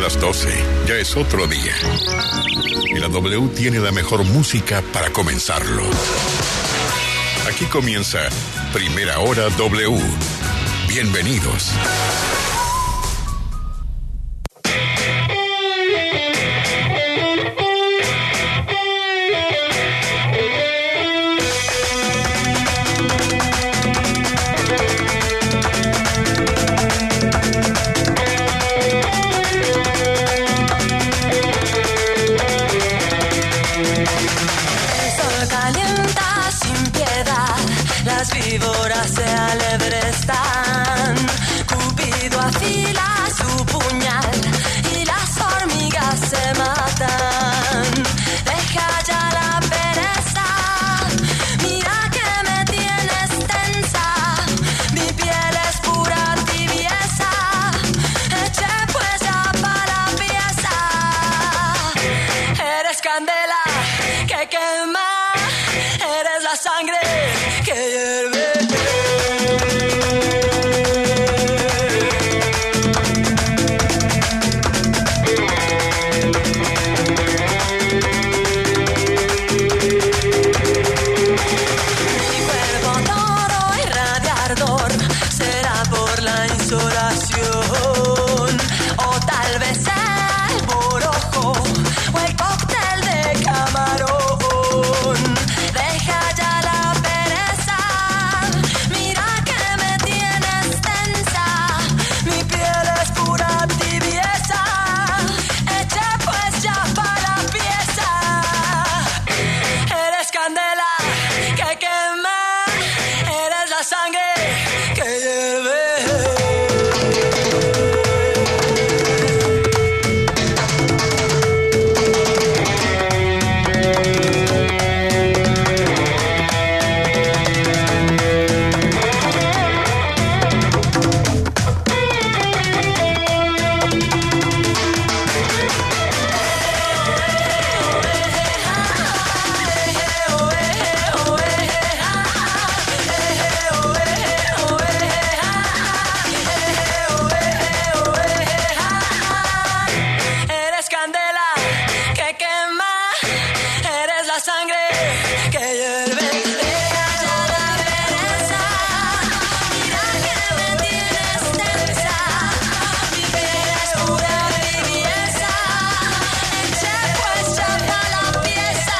las 12, ya es otro día. Y la W tiene la mejor música para comenzarlo. Aquí comienza Primera Hora W. Bienvenidos. Las víboras se alebrestan, Cupido afila su puñal y las hormigas se matan. Deja ya la pereza, mira que me tienes tensa, mi piel es pura tibieza, eche pues ya pa' la pieza. Eres candela que quema, eres la sangre que hierve. Mi cuerpo todo irradia ardor, será por la insolación, o tal vez el borojo, o el cóctel de camarón. Deja ya la pereza, mira que me tienes tensa, mi piel es pura tibieza, eche pues ya pa' la pieza. Eres candela que quema, eres la sangre que hierve. Eres candela que quema, eres la sangre que hierve. Deja ya la pereza, mira que me tienes tensa, mi piel es pura tibieza, eche pues ya pa' la pieza.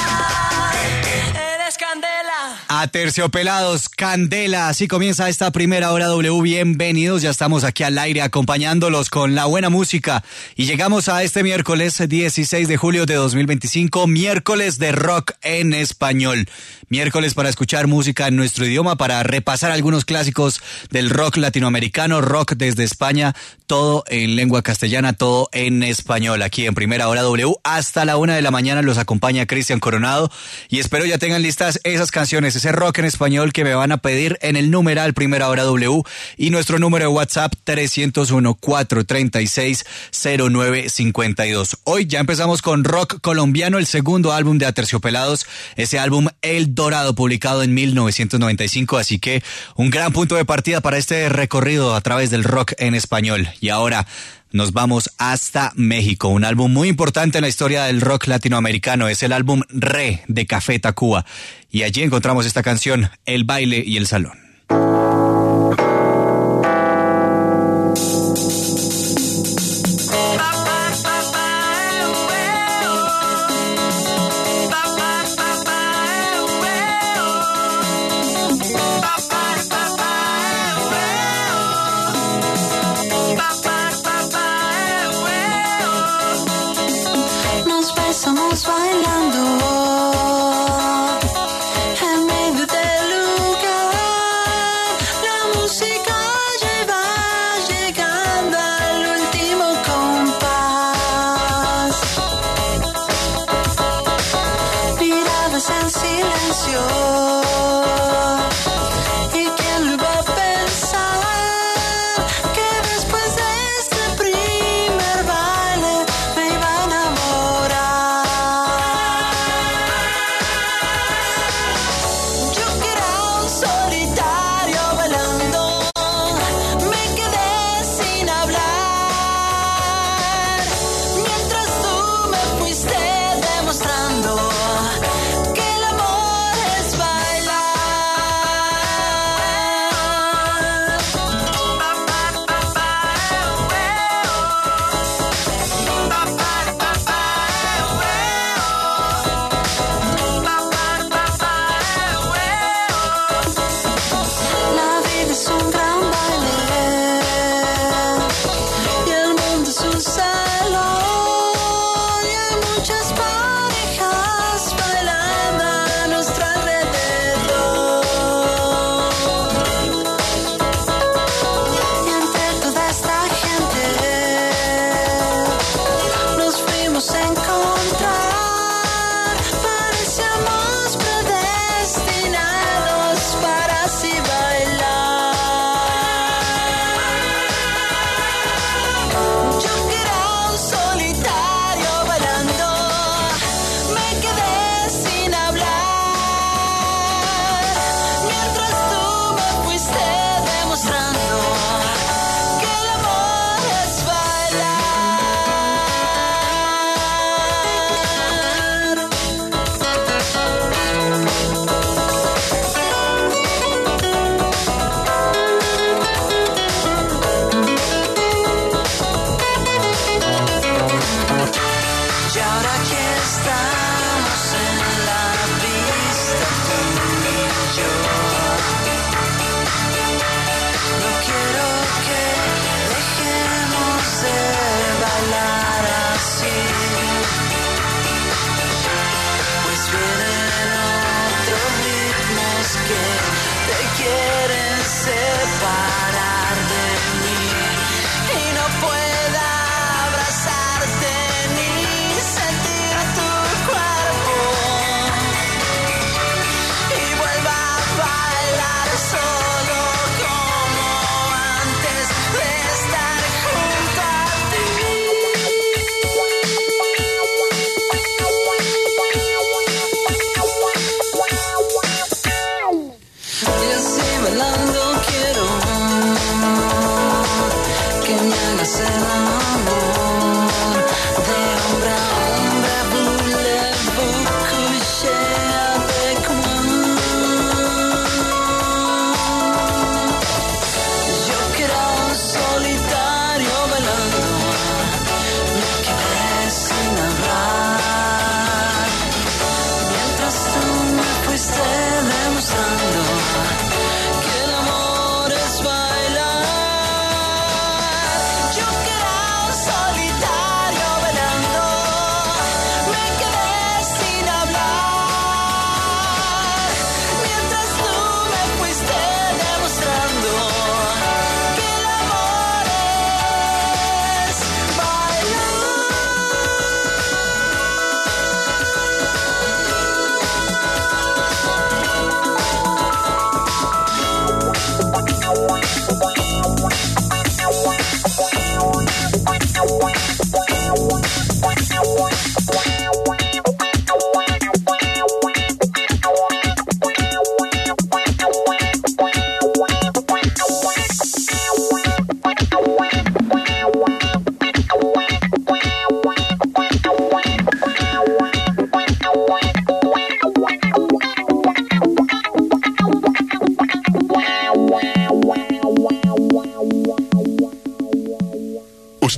Eres candela. Aterciopelados, candela, así comienza esta Primera Hora W. Bienvenidos, ya estamos aquí al aire acompañándolos con la buena música y llegamos a este miércoles 16 de julio de 2025, miércoles de rock en español, miércoles para escuchar música en nuestro idioma, para repasar algunos clásicos del rock latinoamericano, rock desde España, todo en lengua castellana, todo en español, aquí en Primera Hora W. Hasta la 1 de la mañana los acompaña Cristian Coronado y espero ya tengan listas esas canciones, ese rock en español que me van a pedir en el numeral Primera Hora W y nuestro número de WhatsApp 301-436-0952. Hoy ya empezamos con rock colombiano, el segundo álbum de Aterciopelados, ese álbum El Dorado, publicado en 1995, así que un gran punto de partida para este recorrido a través del rock en español. Y ahora nos vamos hasta México, un álbum muy importante en la historia del rock latinoamericano, es el álbum Re de Café Tacuba, y allí encontramos esta canción, El Baile y el Salón. Estamos bailando en medio del lugar.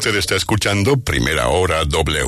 Usted está escuchando Primera Hora W.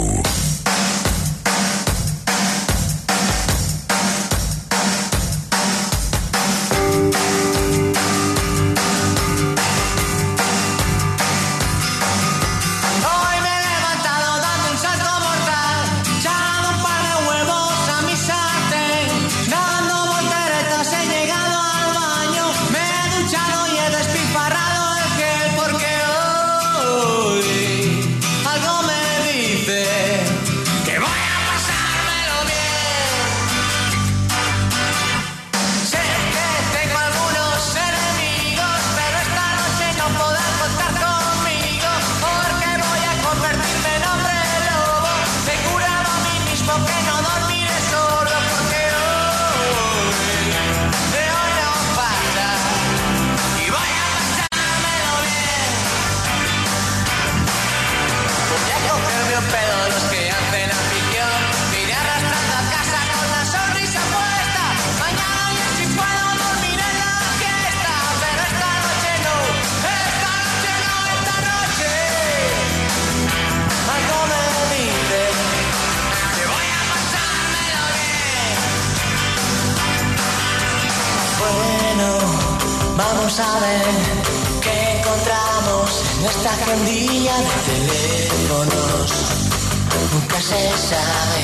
Vamos a ver qué encontramos en nuestra agendilla de teléfonos. Nunca se sabe.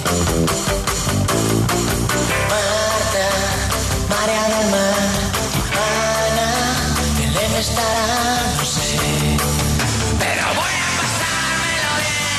Marta, María del Mar, Ana, Belén estará, no sé. Pero voy a pasármelo bien.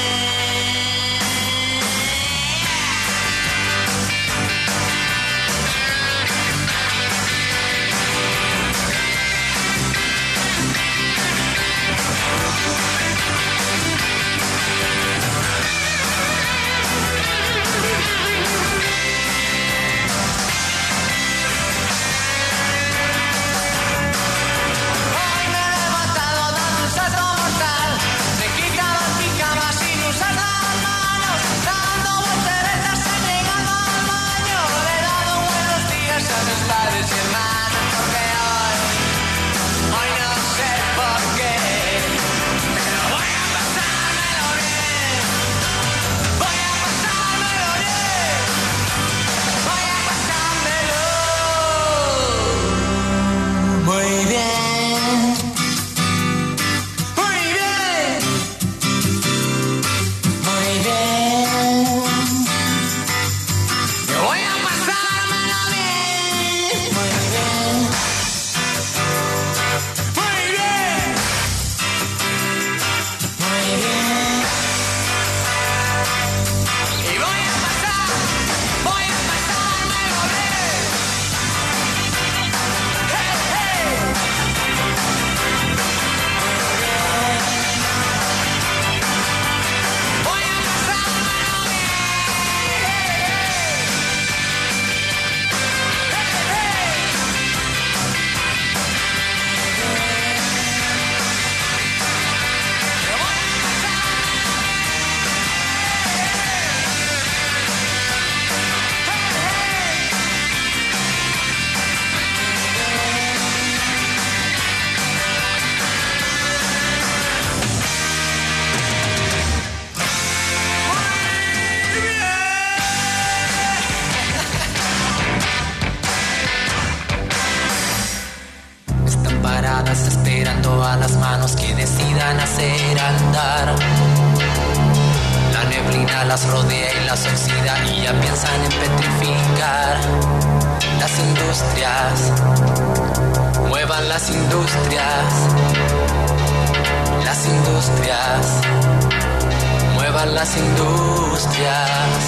Esperando a las manos que decidan hacer andar. La neblina las rodea y las oxida y ya piensan en petrificar. Las industrias, muevan las industrias. Las industrias, muevan las industrias.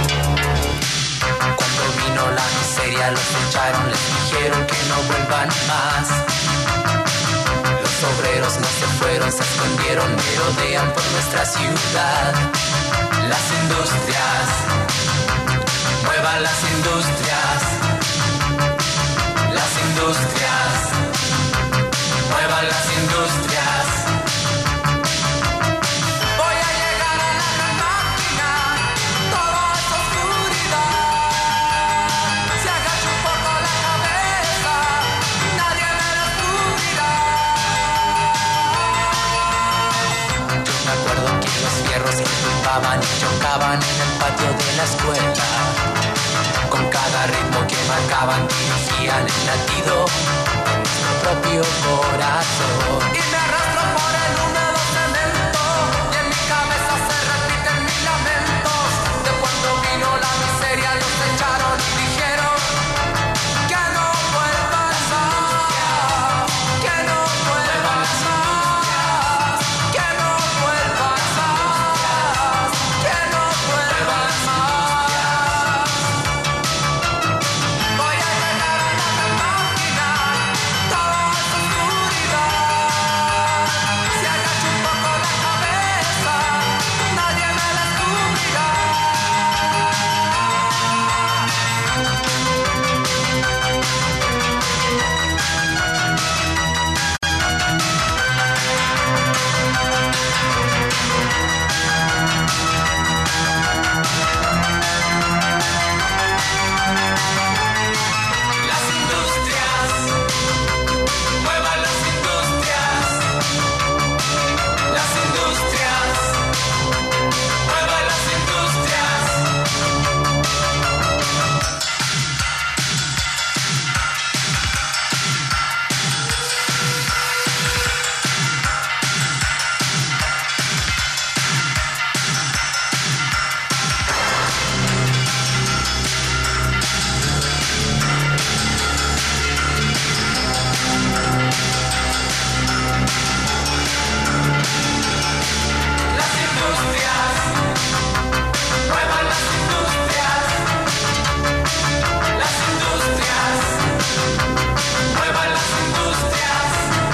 Cuando vino la miseria los echaron, les dijeron que no vuelvan más. Los obreros no se fueron, se escondieron, merodean por nuestra ciudad. Las industrias, muevan las industrias. Las industrias, muevan las industrias. Voy a llegar a la gran máquina, todo es oscuridad. Se agacha un poco la cabeza, nadie ve la oscuridad. carros que tumbaban y chocaban en el patio de la escuela. Con cada ritmo que marcaban dirigían el latido de nuestro propio corazón. Y me arrastro por el húmedo cemento y en mi cabeza se repiten mis lamentos de cuando vino la miseria, los echaron y dijeron que no vuelvas más, que no vuelvas más, que no vuelvas más, que no vuelvas más. Voy a llegar a la máquina, toda esa oscuridad. Si agacho un poco la cabeza, nadie me descubrirá. Las industrias, muevan las industrias. Las industrias, muevan las industrias. Las industrias, muevan las industrias. Las industrias, muevan las industrias.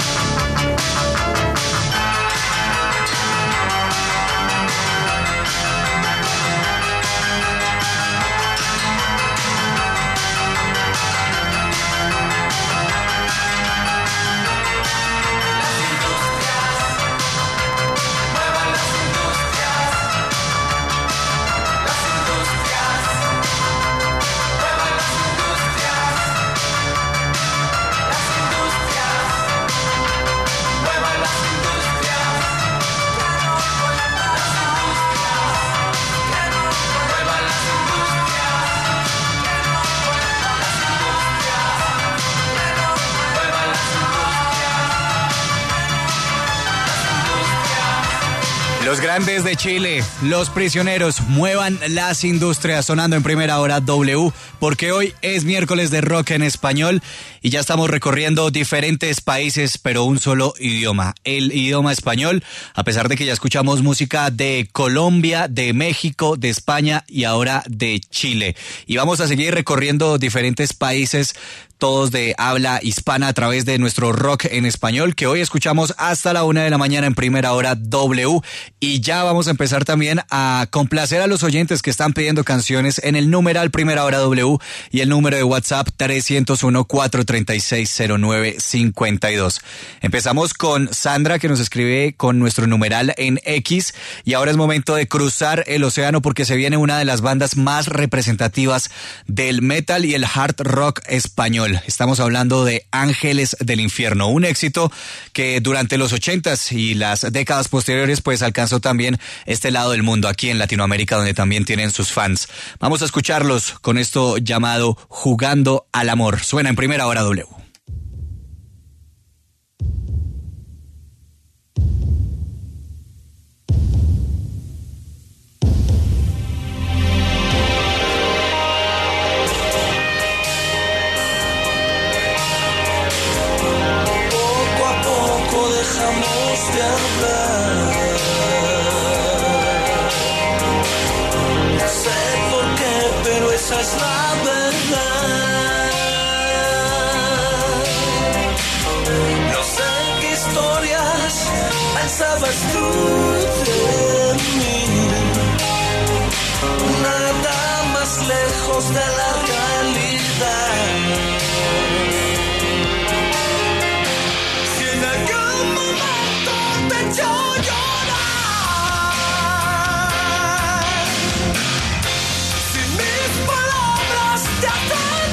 Las industrias, muevan las industrias. Las industrias, muevan las industrias. Las industrias, muevan las industrias. Que no vuelvan las industrias. Que no vuelvan las industrias. Que no vuelvan las industrias. Que no vuelvan las Los grandes de Chile, Los Prisioneros, muevan las industrias, sonando en primera hora W, porque hoy es miércoles de rock en español y ya estamos recorriendo diferentes países, pero un solo idioma, el idioma español, a pesar de que ya escuchamos música de Colombia, de México, de España y ahora de Chile. Y vamos a seguir recorriendo diferentes países, todos de habla hispana, a través de nuestro rock en español, que hoy escuchamos hasta la 1 de la mañana en primera hora W. Y ya vamos a empezar también a complacer a los oyentes que están pidiendo canciones en el numeral primera hora W y el número de WhatsApp 301-436-0952. Empezamos con Sandra, que nos escribe con nuestro numeral en X, y ahora es momento de cruzar el océano porque se viene una de las bandas más representativas del metal y el hard rock español. Estamos hablando de Ángeles del Infierno, un éxito que durante los 80s y las décadas posteriores pues alcanzó también este lado del mundo, aquí en Latinoamérica, donde también tienen sus fans. Vamos a escucharlos con esto llamado Jugando al Amor. Suena en primera hora W. De hablar. No sé por qué, pero esa es la verdad. No sé qué historias pensabas tú de mí. Nada más lejos de la realidad. Si en algún momento te echó llorar, si mis palabras te hacen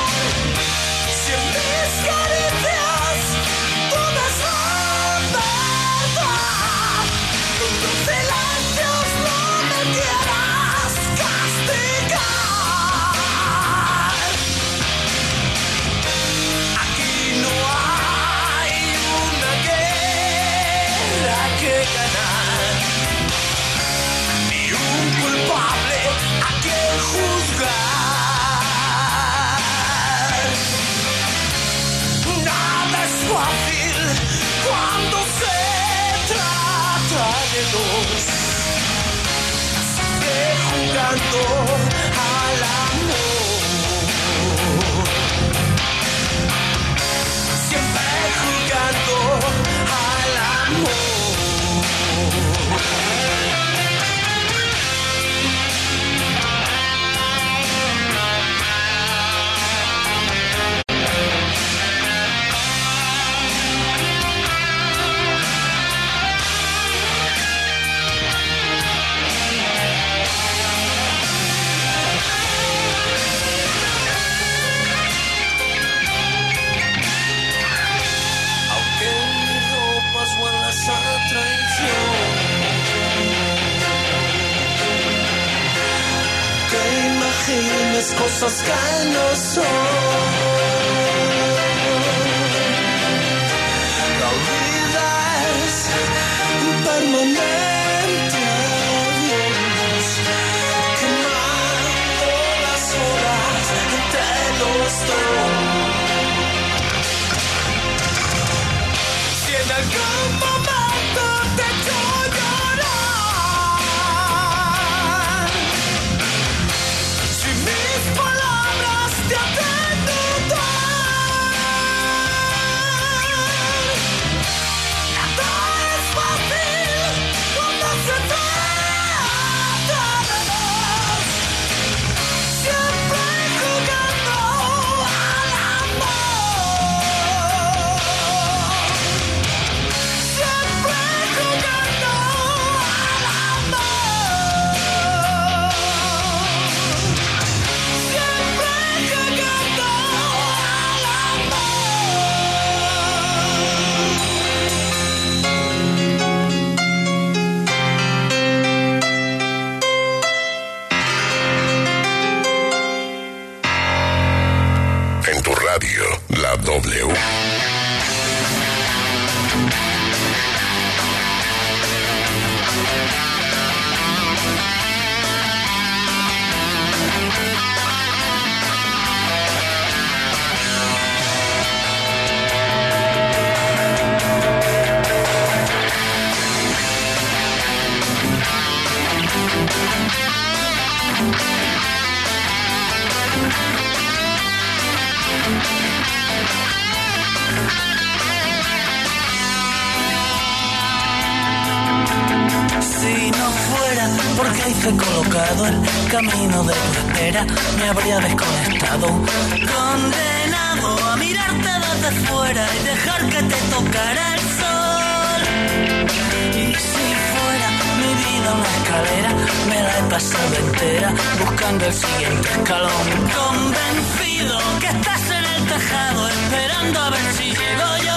dudar, si en mis caricias tú me sabes. fácil cuando se trata de dos. Sigue jugando al amor, siempre jugando al amor. Cosas que no son. La vida es un permanente adiós, quemando las horas entre los dos. Si en algún momento te echo llorar, si mis palabras te hacen dudar, nada es fácil cuando se trata de dos. Siempre jugando al amor, siempre jugando al amor, siempre jugando al En tu radio, la W. Si no fuera porque hice colocado el camino de tu espera, me habría desconectado, condenado a mirarte desde fuera y dejar que te tocara el sol. Y si fuera mi vida una escalera, me la he pasado entera buscando el siguiente escalón, convencido que estás en el tejado esperando a ver si llego yo.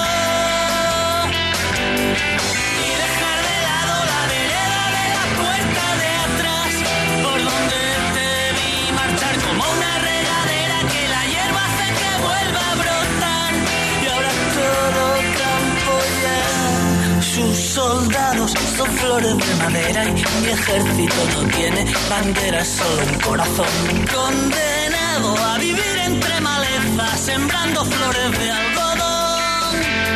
Como una regadera que la hierba hace que vuelva a brotar. Y ahora todo campo ya, sus soldados son flores de madera y mi ejército no tiene bandera, solo un corazón. Condenado a vivir entre malezas, sembrando flores de algodón.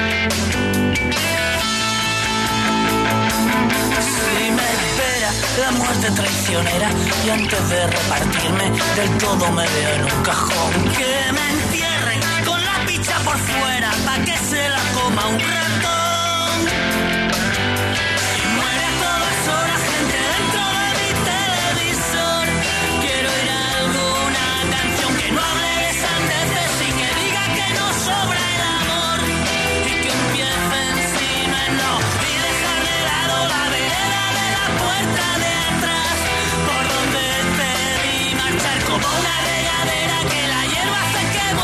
Si me espera la muerte traicionera y antes de repartirme del todo me veo en un cajón, que me entierren con la picha por fuera pa' que se la coma un ratón. Y muere a todas horas gente dentro de mi televisor. Quiero oír alguna canción que no hable de sandeces y que diga que no sobra el amor y que empiece encima en no y dejar de lado la vereda de la puerta de atrás, por donde te vi marchar como una regadera que la hierba hace que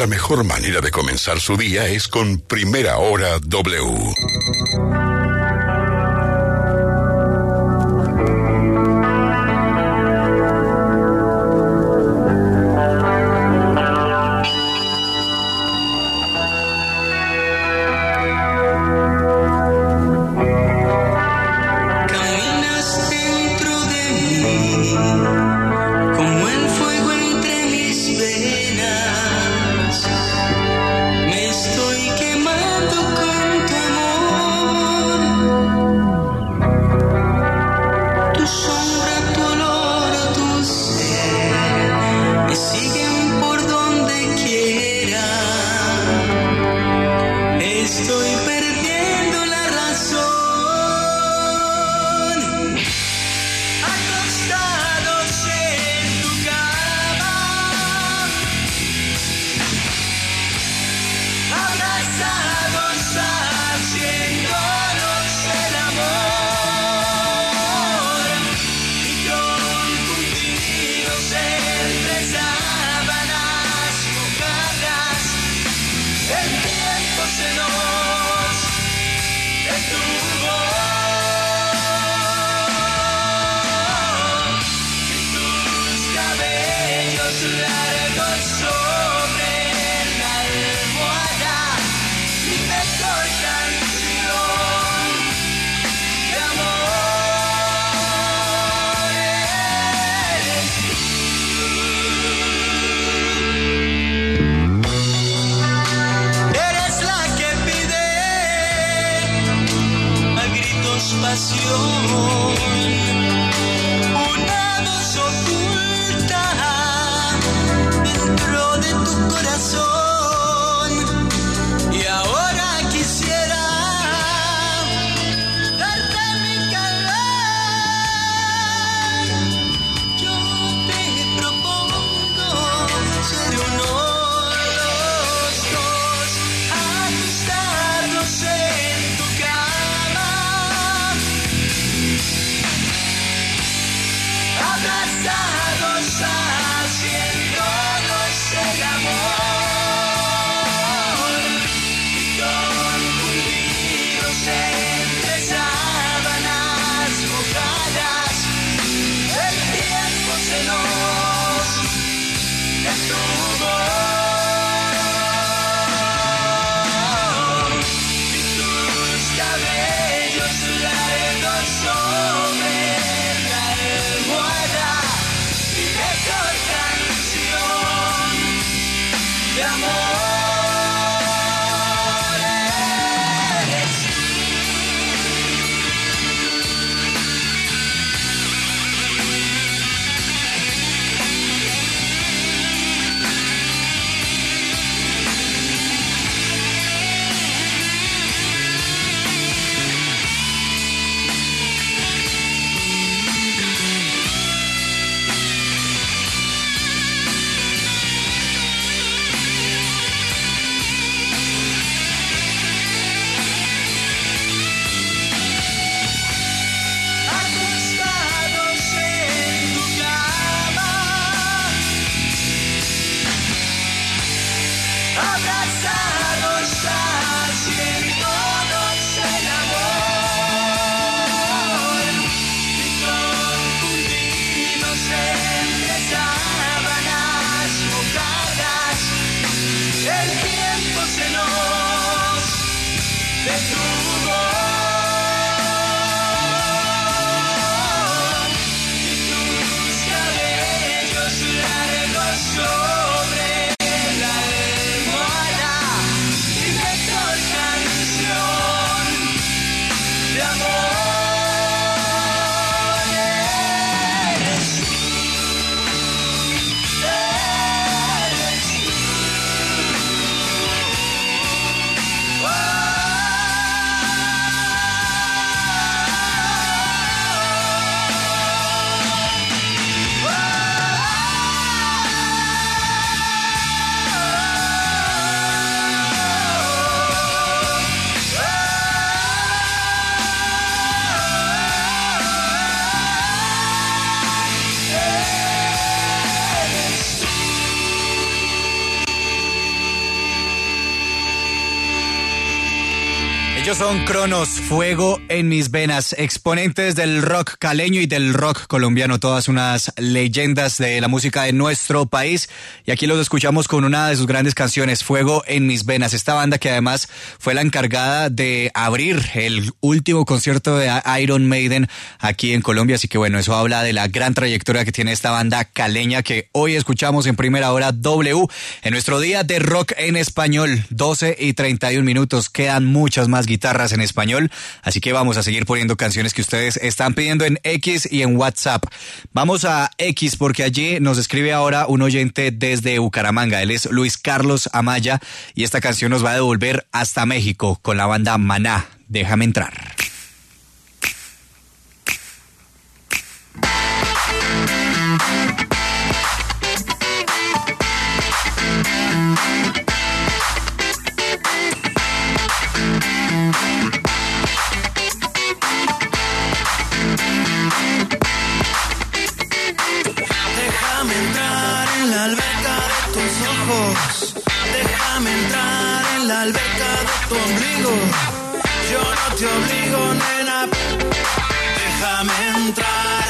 La mejor manera de comenzar su día es con Primera Hora W. Ellos son Cronos, Fuego en mis venas, exponentes del rock caleño y del rock colombiano, todas unas leyendas de la música de nuestro país. Y aquí los escuchamos con una de sus grandes canciones, Fuego en mis venas. Esta banda que además fue la encargada de abrir el último concierto de Iron Maiden aquí en Colombia. Así que bueno, eso habla de la gran trayectoria que tiene esta banda caleña que hoy escuchamos en Primera Hora W. En nuestro día de rock en español, 12:31. Quedan muchas más guitarras en español, así que vamos a seguir poniendo canciones que ustedes están pidiendo en X y en WhatsApp. Vamos a X porque allí nos escribe ahora un oyente desde Bucaramanga. Él es Luis Carlos Amaya y esta canción nos va a devolver hasta México con la banda Maná. Déjame entrar. Déjame entrar en la alberca de tus ojos. Déjame entrar en la alberca de tu ombligo. Yo no te obligo, nena. Déjame entrar.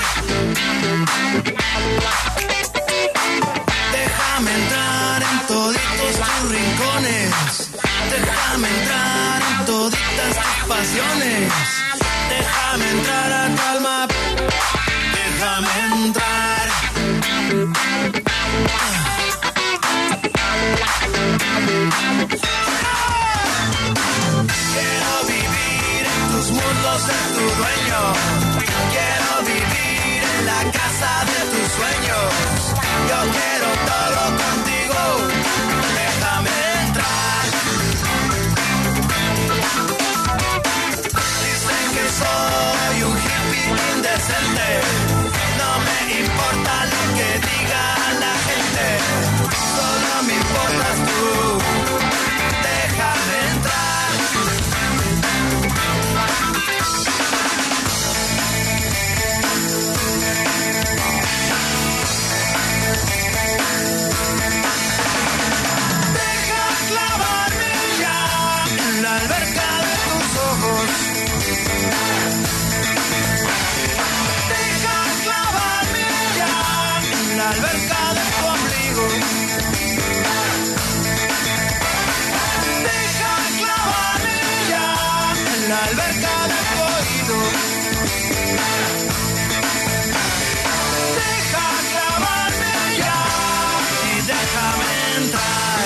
Déjame entrar en toditos tus rincones. Déjame entrar en toditas tus pasiones. Déjame entrar a calma. Déjame entrar. Quiero vivir en tus mundos, ser tu dueño. Quiero vivir en la casa de tus sueños. Yo quiero todo contigo. Déjame entrar. Dicen que soy un hippie indecente. No me importa lo que diga la gente. Solo me importas tú. Déjame entrar. Deja clavarme ya en la alberca de tus ojos. Deja clavarme ya en la alberca de tu ombligo. Deja clavarme ya en la alberca de tu oído. Deja clavarme ya y déjame entrar.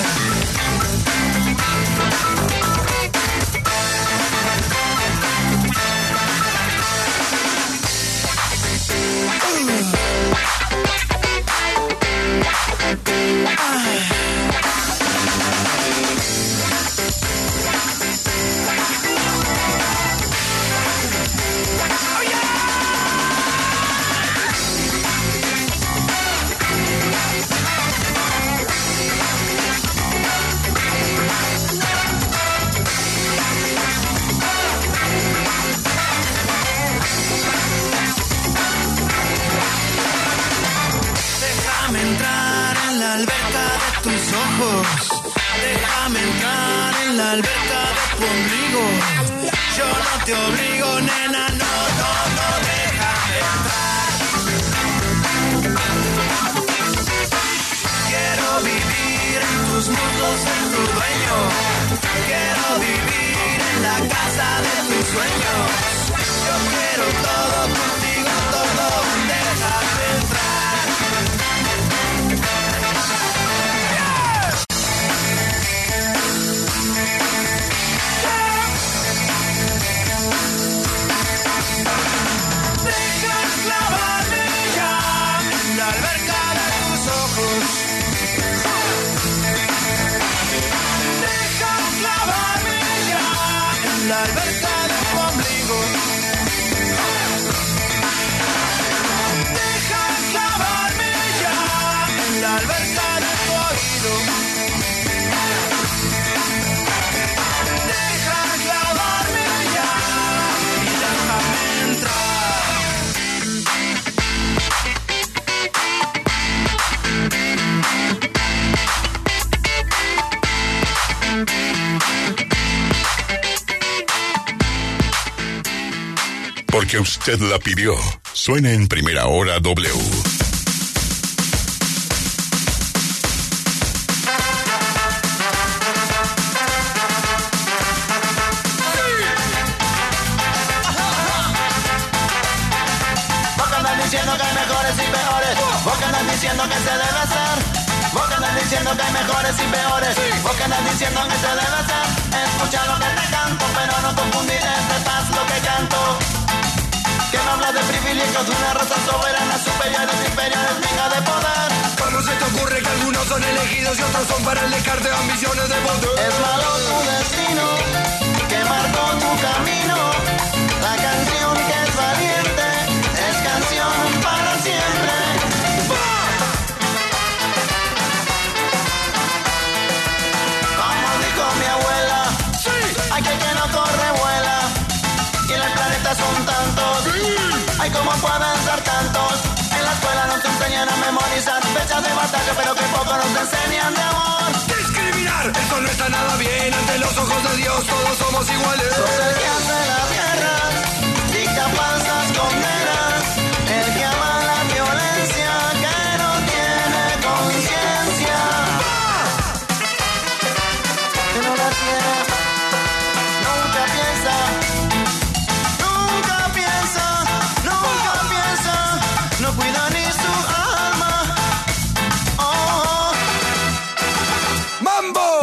Déjame entrar en la alberca de tus ojos. Déjame entrar en la alberca de tu ombligo. Yo no te obligo, nena, no, no, no, déjame entrar. Quiero vivir en tus mundos, ser tu dueño. Quiero vivir en la casa de tus sueños. Yo quiero todo contigo, todo, déjame entrar. Deja clavarme ya en la alberca de tus ojos. Deja clavarme ya en la alberca de tu ombligo. Porque usted la pidió. Suena en Primera Hora W. Diciendo que hay mejores y peores, vos que andas diciendo que se debe hacer, vos que andas diciendo que hay mejores y peores, vos que andas diciendo que se debe hacer, escucha lo que te canto, pero no confundir este paz lo que canto, que no habla de privilegios de una raza soberana, superiores, inferiores, venga de poder. ¿Cómo se te ocurre que algunos son elegidos y otros son para el descarte de ambiciones de poder? Es malo tu destino, que marcó tu camino, la canción que es valiente, es canción para siempre. Como dijo mi abuela, hay que no corre, vuela, y en el planeta son tantos, ay, ¿cómo pueden ser tantos? En la escuela nos enseñan a memorizar fechas de batalla, pero que poco nos enseñan de amor. Discriminar, eso no está nada bien, ante los ojos de Dios todos somos iguales. Sos el que hace las guerras, dicta falsas condenas, el que ama la violencia, que no tiene conciencia, que no la tiene, nunca piensa, nunca piensa, nunca piensa, no cuida ni su alma. Oh. ¡Mambo!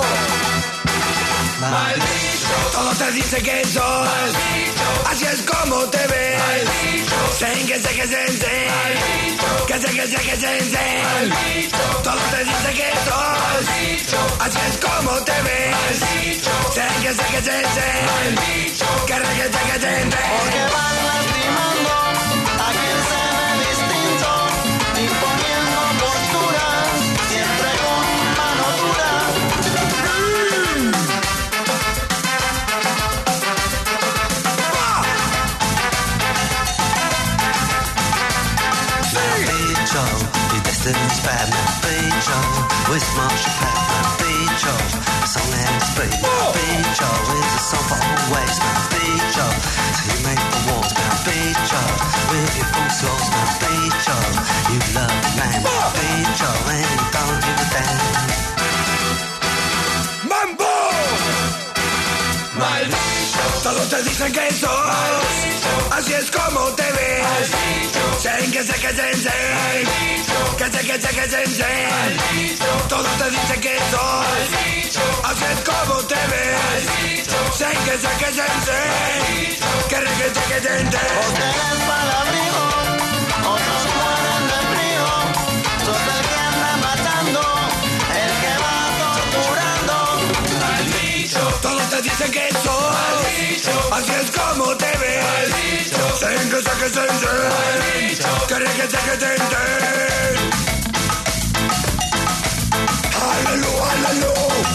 Maldito. Todos te dicen que sos maldito. Así es como te ves. Maldito. Sen que sé que sensei. Que sé que sé que sensei. Maldito. Todos te dicen que sos maldito. Así es como te ves. Maldito. Sen que sé que sensei. Maldito. Que sé que sé que sensei. Porque van lastimando a quien se ve distinto, imponiendo posturas, siempre con mano dura. Bicho, your destiny's bad, man. Bicho, with Marshall Pat, man. Bicho, a song and speed, man. Bicho, it's a song for always, man. Bicho, so you make the walls, man. Bicho, with your full souls, man. Bicho, you love the man. Bicho, and you don't give a damn. ¡Mambo! Maldito. Todos te dicen que sos maldito. Así es como te ves. Maldito. Sen que sé que sensei. Que sé que sé que sensei. Maldito. Todos te dicen que sos maldito. Así es como te ves. Maldito. Sen que sé que sensei. Que sé que sé que sensei. Vos tenés palabrijo, otros mueren de frío, sos el que anda matando, el que va torturando. Maldito. Todos te dicen que sos maldito. Así es como te ves. Maldito. Sen que sé que sensei. Maldito. Que sé que sé que sensei. Aleluya, aleluya.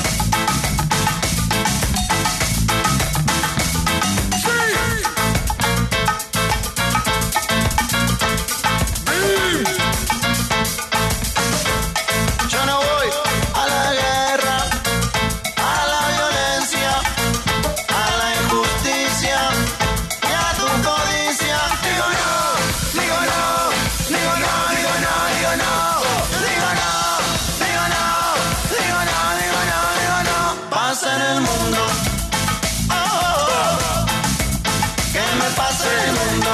Yo no voy a la guerra, a la violencia, a la injusticia y a tu codicia. Digo no, digo no, digo no, digo no, digo no, digo no, digo no, digo no, digo no, digo no. Pasa en el mundo, oh, oh, oh. Que me pasa en el mundo.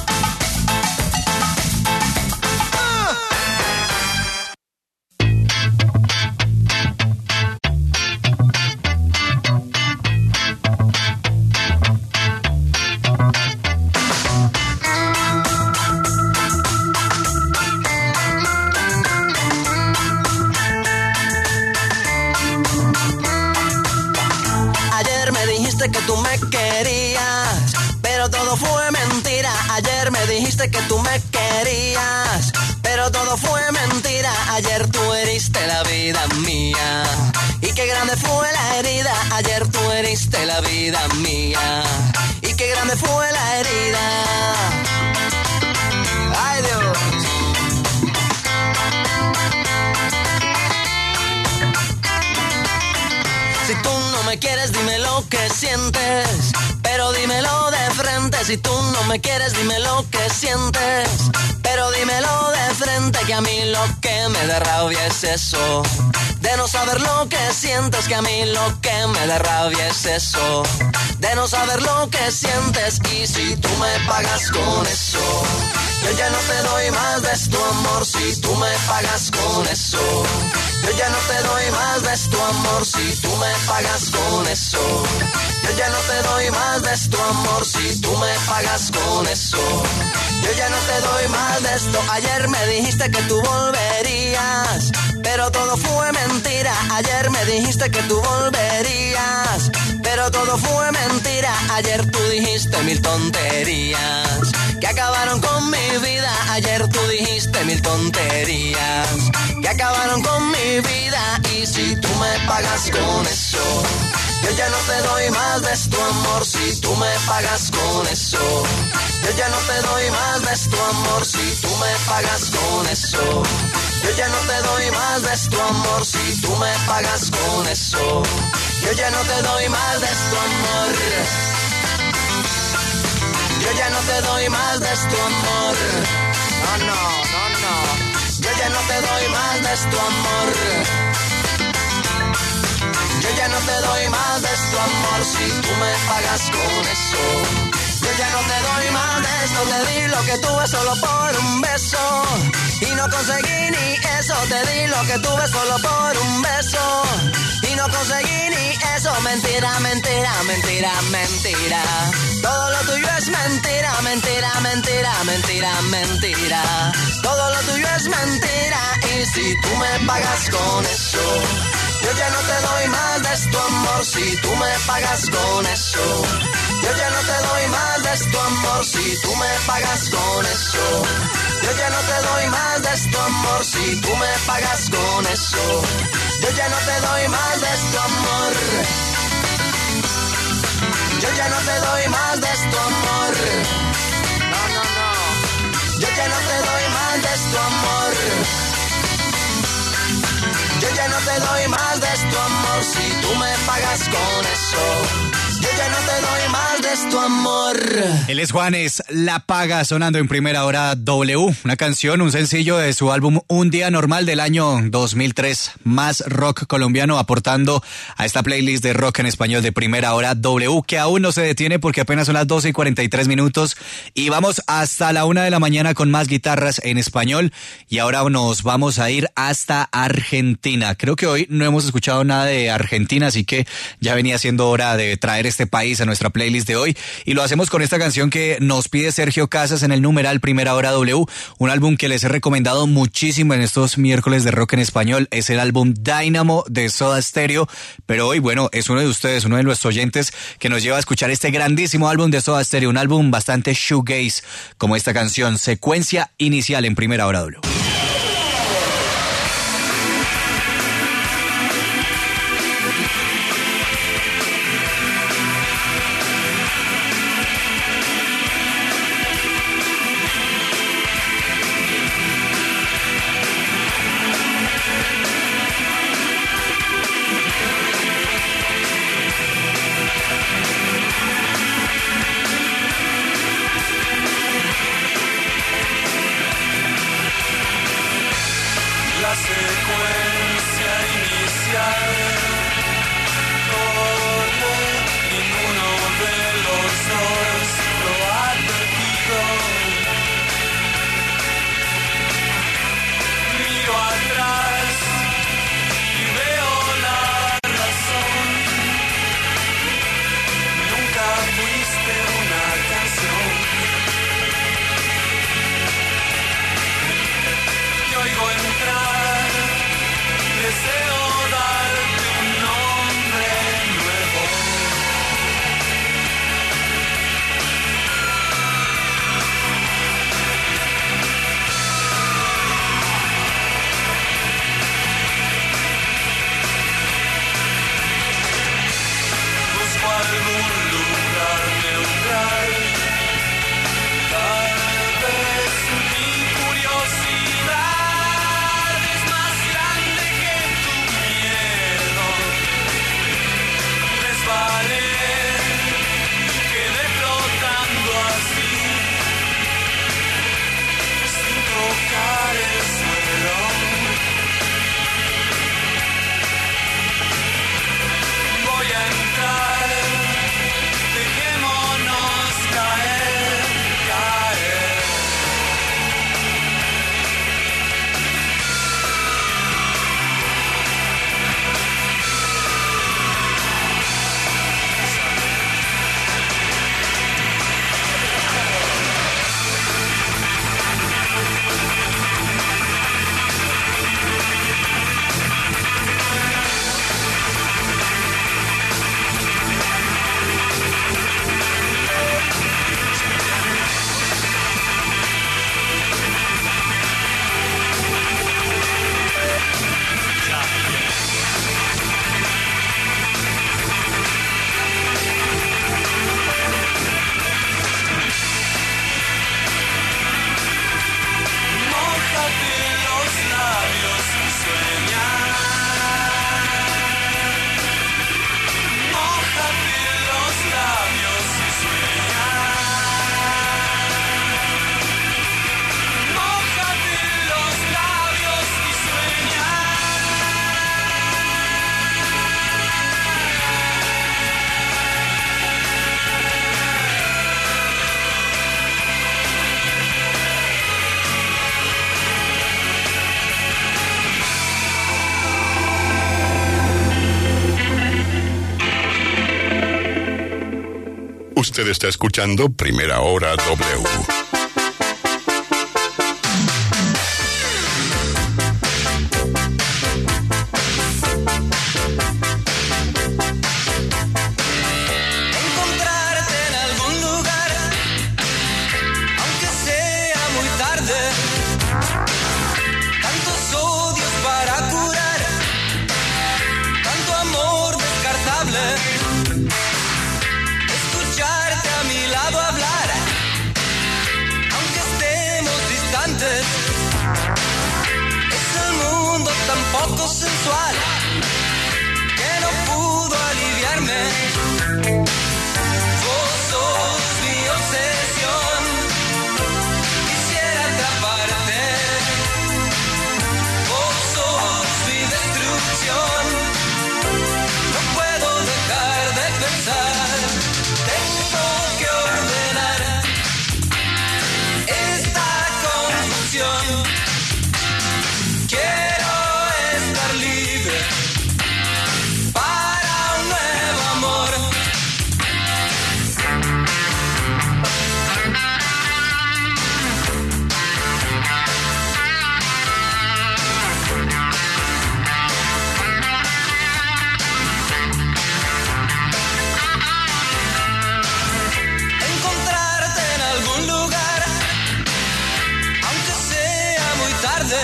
Ayer me dijiste que tú me querías, pero todo fue mentira. Ayer me dijiste que tú me querías, pero todo fue mentira. Ayer tú heriste la vida mía, y qué grande fue la herida. Ayer tú heriste la vida mía, y qué grande fue la herida. Ay, Dios. Si tú no me quieres, dime lo que sientes, pero dímelo de frente. Si tú no me quieres, dime lo que sientes, pero dímelo de frente. Que a mí lo que me da rabia es eso, de no saber lo que sientes. Que a mí lo que me da rabia es eso, de no saber lo que sientes. Y si tú me pagas con eso, yo ya no te doy más de tu amor. Si tú me pagas con eso, yo ya no te doy más de tu amor. Si tú me pagas con eso, yo ya no te doy más de tu amor. Si tú me pagas con eso, yo ya no te doy más de esto. Ayer me dijiste que tú volverías, pero todo fue mentira. Ayer me dijiste que tú volverías, pero todo fue mentira. Ayer tú dijiste mil tonterías que acabaron con mi vida. Ayer tú dijiste mil tonterías que acabaron con mi vida. Y si tú me pagas con eso, yo ya no te doy más de tu amor. Si tú me pagas con eso, yo ya no te doy más de tu amor. Si tú me pagas con eso, yo ya no te doy más de tu amor. Si tú me pagas con eso, yo ya no te doy más de tu amor. Yo ya no te doy más de tu amor. No, no, no, no. Yo ya no te doy más de tu amor. Yo ya no te doy más de tu amor. Si tú me pagas con eso, yo ya no te doy más de esto. Te di lo que tuve solo por un beso y no conseguí ni eso. Te di lo que tuve solo por un beso y no conseguí ni eso. Mentira, mentira, mentira, mentira. Todo lo tuyo es mentira, mentira, mentira, mentira, mentira. Todo lo tuyo es mentira. Y si tú me pagas con eso, yo ya no te doy más de tu amor. Si tú me pagas con eso, yo ya no te doy más de tu amor. Si tú me pagas con eso, yo ya no te doy más de tu amor. Si tú me pagas con eso, yo ya no te doy más de tu amor. Yo ya no te doy más de tu amor. No, no, no. Yo ya no te doy más de tu amor. Yo ya no te doy más de tu amor. Si tú me pagas con eso, yo ya no te doy más de tu amor. Él es Juanes, La Paga, sonando en Primera Hora W. Una canción, un sencillo de su álbum Un Día Normal del año 2003. Más rock colombiano aportando a esta playlist de rock en español de Primera Hora W, que aún no se detiene porque apenas son las 12:43 y vamos hasta la 1 de la mañana con más guitarras en español. Y ahora nos vamos a ir hasta Argentina. Creo que hoy no hemos escuchado nada de Argentina, así que ya venía siendo hora de traer este país a nuestra playlist de hoy, y lo hacemos con esta canción que nos pide Sergio Casas en el numeral Primera Hora W, un álbum que les he recomendado muchísimo en estos miércoles de rock en español. Es el álbum Dynamo de Soda Stereo, pero hoy, bueno, es uno de ustedes, uno de los oyentes que nos lleva a escuchar este grandísimo álbum de Soda Stereo, un álbum bastante shoegaze, como esta canción, Secuencia Inicial en Primera Hora W. Usted está escuchando Primera Hora W. Escucharte a mi lado hablar, aunque estemos distantes. Es el mundo tan poco sensual que no pudo aliviarme. Vos sos mi obsesión, quisiera atraparte. Vos sos mi destrucción. No puedo dejar de pensar, tengo que ordenar esta confusión. Quiero estar libre para un nuevo amor. Encontrarte en algún lugar, aunque sea muy tarde.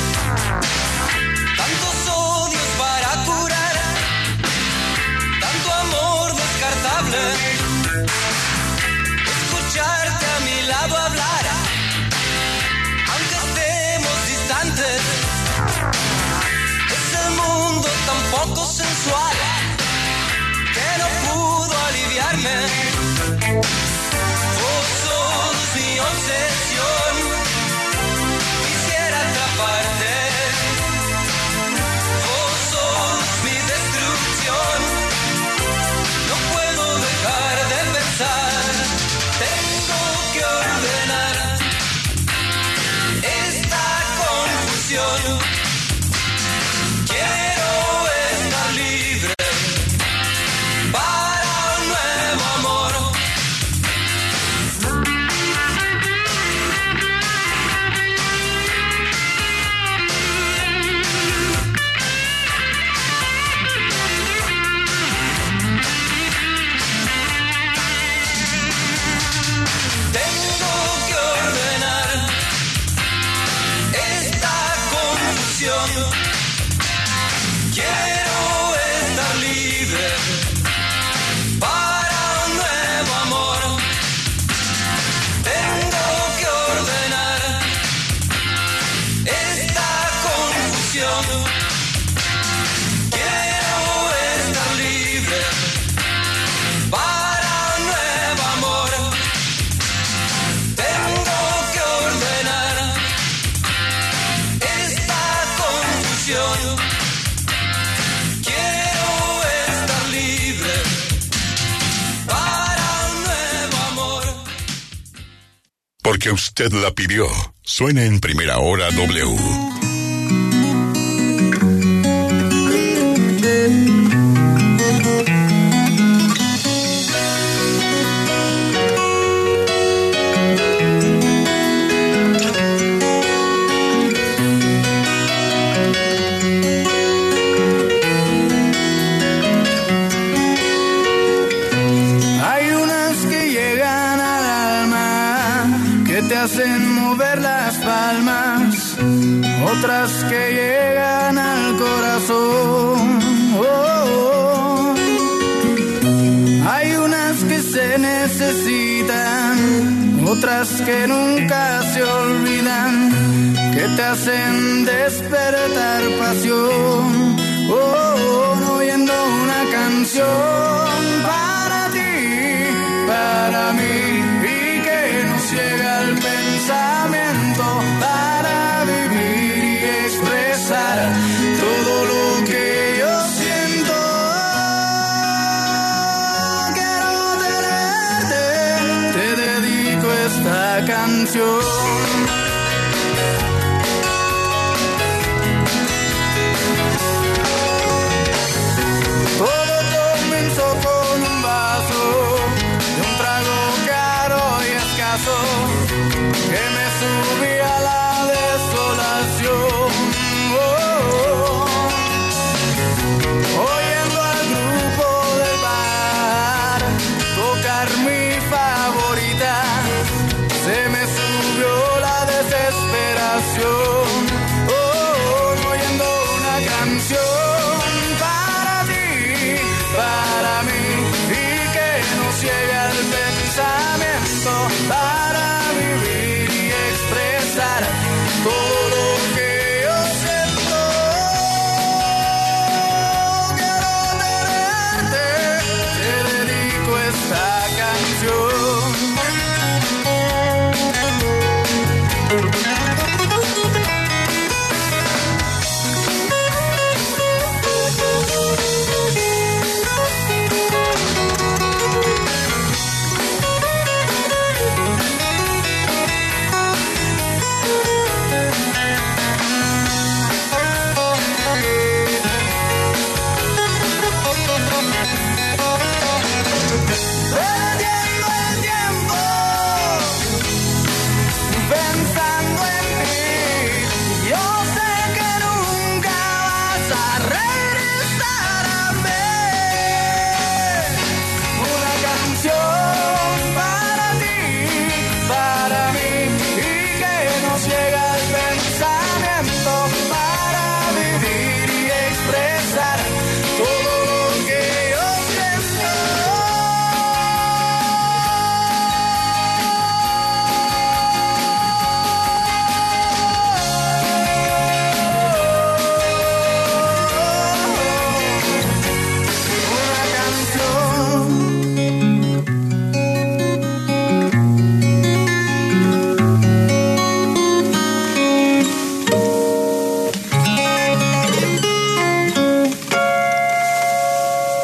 Tantos odios para curar, tanto amor descartable. Escucharte a mi lado hablar, aunque estemos distantes. Es el mundo tan poco sensual que no pudo aliviarme. Vos sos mi obsesión, quisiera atraparte. Vos sos mi destrucción, no puedo dejar de pensar. Tengo que ordenar esta confusión. Quiero estar libre para un nuevo amor. Tengo que ordenar esta confusión. Quiero estar libre para un nuevo amor. Tengo que ordenar esta confusión. Quiero estar libre para un nuevo amor. Tengo que ordenar esta confusión. Quiero estar libre para un nuevo amor. Porque usted la pidió. Suena en Primera Hora W. Hay unas que llegan al alma, que te hacen mover las palmas, otras que llegan al corazón. Oh, oh. Hay unas que se necesitan, otras que nunca se olvidan, que te hacen despertar pasión. Oh, oh, oyendo una canción para ti, para mí, y que nos llega al pensamiento para vivir y expresar todo lo que yo siento. Quiero tenerte, te dedico esta canción. Todo comenzó con un vaso de un trago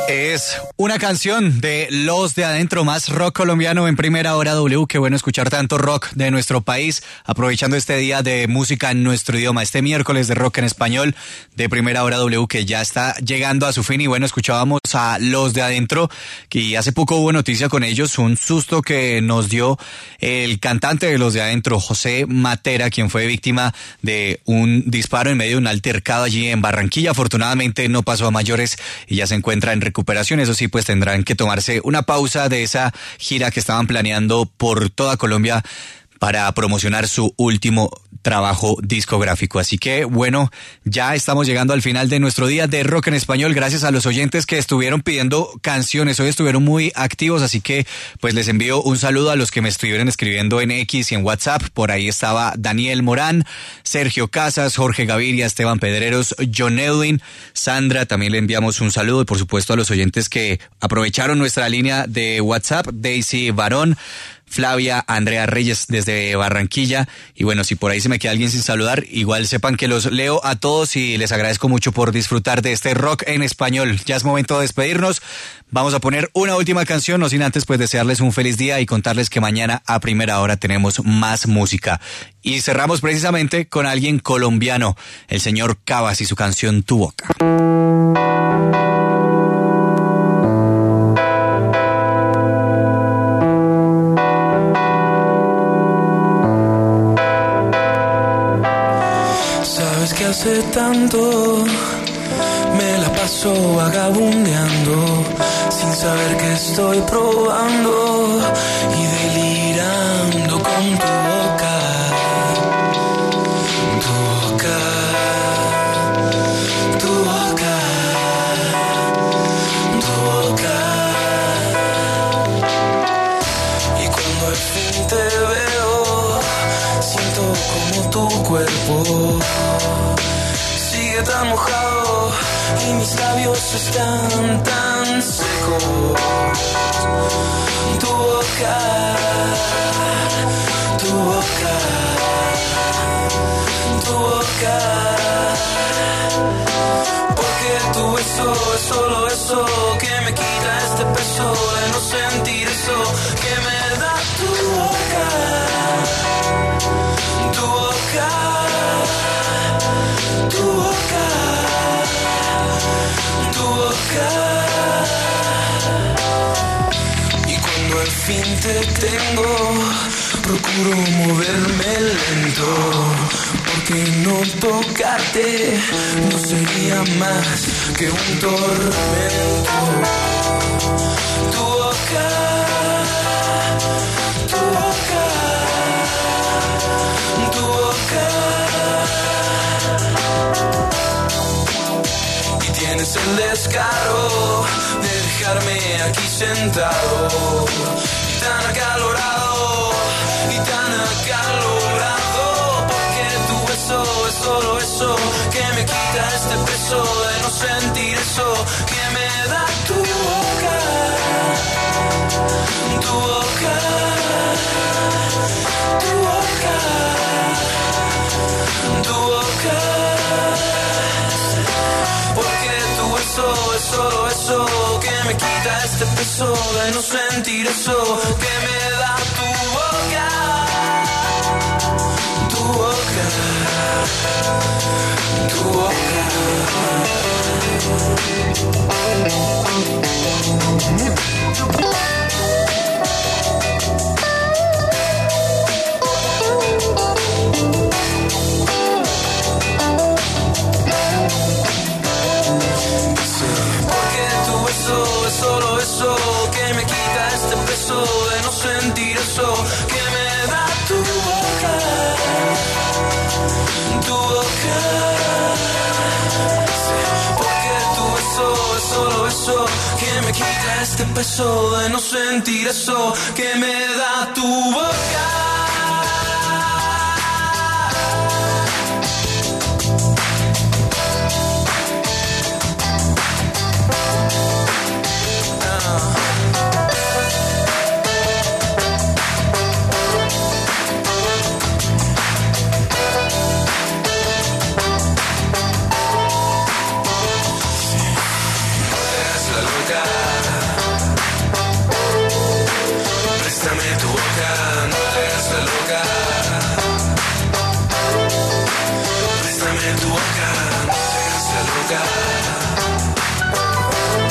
Es una canción de Los de Adentro, más rock colombiano en Primera Hora W. Qué bueno escuchar tanto rock de nuestro país, aprovechando este día de música en nuestro idioma, este miércoles de rock en español de Primera Hora W, que ya está llegando a su fin. Y bueno, escuchábamos a Los de Adentro, que hace poco hubo noticia con ellos, un susto que nos dio el cantante de Los de Adentro, José Matera, quien fue víctima de un disparo en medio de un altercado allí en Barranquilla. Afortunadamente no pasó a mayores y ya se encuentra en recuperación. Eso sí, pues tendrán que tomarse una pausa de esa gira que estaban planeando por toda Colombia para promocionar su último trabajo discográfico. Así que bueno, ya estamos llegando al final de nuestro día de rock en español. Gracias a los oyentes que estuvieron pidiendo canciones. Hoy estuvieron muy activos, así que pues les envío un saludo a los que me estuvieron escribiendo en X y en WhatsApp. Por ahí estaba Daniel Morán, Sergio Casas, Jorge Gaviria, Esteban Pedreros, John Edwin, Sandra. También le enviamos un saludo y por supuesto a los oyentes que aprovecharon nuestra línea de WhatsApp. Daisy Barón, Flavia, Andrea Reyes desde Barranquilla. Y bueno, si por ahí se me queda alguien sin saludar, igual sepan que los leo a todos y les agradezco mucho por disfrutar de este rock en español. Ya es momento de despedirnos. Vamos a poner una última canción, no sin antes pues desearles un feliz día y contarles que mañana a primera hora tenemos más música. Y cerramos precisamente con alguien colombiano, el señor Cabas y su canción Tu Boca. Hace tanto me la paso vagabundeando sin saber que estoy probando y delirando con tu boca, tu boca, tu boca, tu boca. Y cuando al fin te veo, siento como tu cuerpo tan mojado y mis labios están tan secos. Tu boca, tu boca, tu boca. Porque tu beso es solo eso que me quita este peso de no sentir eso que me da tu boca, tu boca, tu boca, tu boca. Y cuando al fin te tengo, procuro moverme lento, porque no tocarte no sería más que un tormento. Tu boca, tu boca, tu boca. Tienes el descaro de dejarme aquí sentado, y tan acalorado, y tan acalorado, porque tu beso es solo eso que me quita este peso de no sentir eso que me da tu boca, tu boca, tu boca, tu boca. Es solo eso que me quita este peso de no sentir eso que me da tu boca, tu boca, tu boca. Es solo eso que me quita este peso de no sentir eso que me da tu boca, tu boca. Porque tu beso es solo eso que me quita este peso de no sentir eso que me da tu boca.